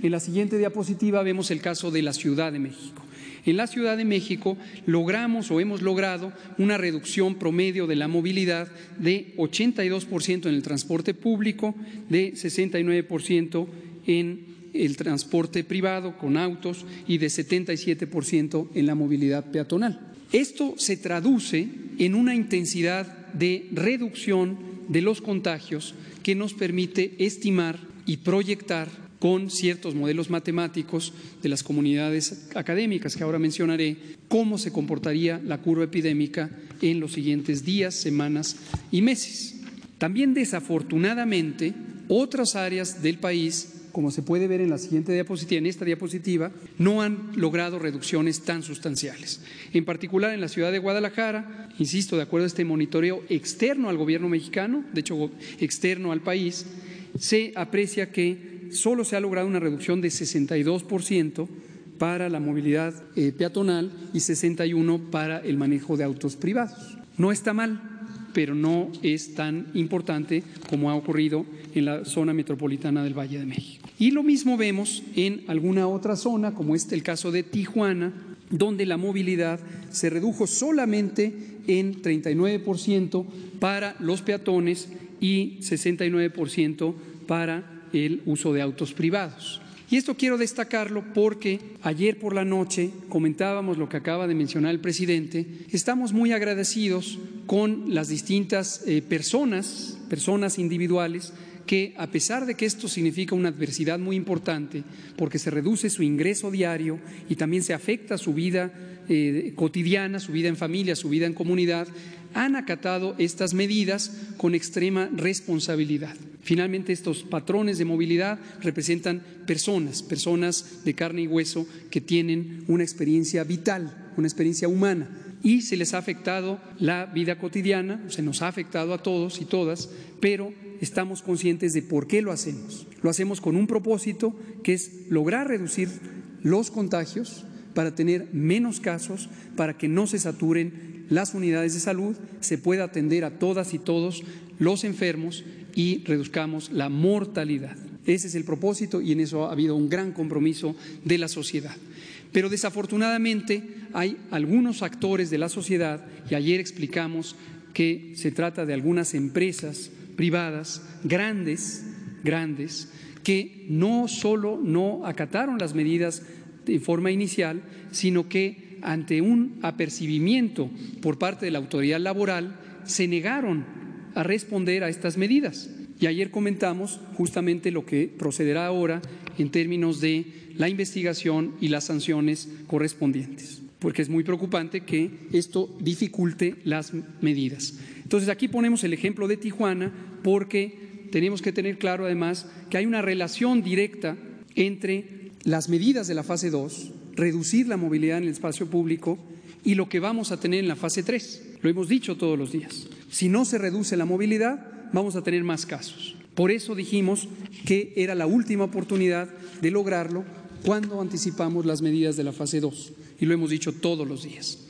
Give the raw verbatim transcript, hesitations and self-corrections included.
En la siguiente diapositiva vemos el caso de la Ciudad de México. En la Ciudad de México logramos o hemos logrado una reducción promedio de la movilidad de ochenta y dos por ciento en el transporte público, de sesenta y nueve por ciento en el transporte privado con autos y de setenta y siete por ciento en la movilidad peatonal. Esto se traduce en una intensidad de reducción de los contagios que nos permite estimar y proyectar con ciertos modelos matemáticos de las comunidades académicas que ahora mencionaré, cómo se comportaría la curva epidémica en los siguientes días, semanas y meses. También, desafortunadamente, otras áreas del país, como se puede ver en la siguiente diapositiva, en esta diapositiva, no han logrado reducciones tan sustanciales. En particular en la ciudad de Guadalajara, insisto, de acuerdo a este monitoreo externo al gobierno mexicano, de hecho externo al país, se aprecia que solo se ha logrado una reducción de sesenta y dos por ciento para la movilidad eh, peatonal y sesenta y uno por ciento para el manejo de autos privados. No está mal, pero no es tan importante como ha ocurrido en la zona metropolitana del Valle de México. Y lo mismo vemos en alguna otra zona, como es el caso de Tijuana, donde la movilidad se redujo solamente en treinta y nueve por ciento para los peatones y sesenta y nueve por ciento para el uso de autos privados. Y esto quiero destacarlo porque ayer por la noche comentábamos lo que acaba de mencionar el presidente. Estamos muy agradecidos con las distintas eh, personas, personas individuales, que a pesar de que esto significa una adversidad muy importante, porque se reduce su ingreso diario y también se afecta su vida eh, cotidiana, su vida en familia, su vida en comunidad, han acatado estas medidas con extrema responsabilidad. Finalmente, estos patrones de movilidad representan personas, personas de carne y hueso que tienen una experiencia vital, una experiencia humana, y se les ha afectado la vida cotidiana, se nos ha afectado a todos y todas, pero estamos conscientes de por qué lo hacemos. Lo hacemos con un propósito que es lograr reducir los contagios para tener menos casos, para que no se saturen las unidades de salud, se pueda atender a todas y todos los enfermos y reduzcamos la mortalidad. Ese es el propósito y en eso ha habido un gran compromiso de la sociedad. Pero desafortunadamente hay algunos actores de la sociedad, y ayer explicamos que se trata de algunas empresas privadas grandes, grandes, que no solo no acataron las medidas de forma inicial, sino que ante un apercibimiento por parte de la autoridad laboral se negaron a responder a estas medidas. Y ayer comentamos justamente lo que procederá ahora en términos de la investigación y las sanciones correspondientes, porque es muy preocupante que esto dificulte las medidas. Entonces, aquí ponemos el ejemplo de Tijuana porque tenemos que tener claro además que hay una relación directa entre las medidas de la fase dos, reducir la movilidad en el espacio público, y lo que vamos a tener en la fase tres. Lo hemos dicho todos los días. Si no se reduce la movilidad, vamos a tener más casos. Por eso dijimos que era la última oportunidad de lograrlo cuando anticipamos las medidas de la fase dos, y lo hemos dicho todos los días.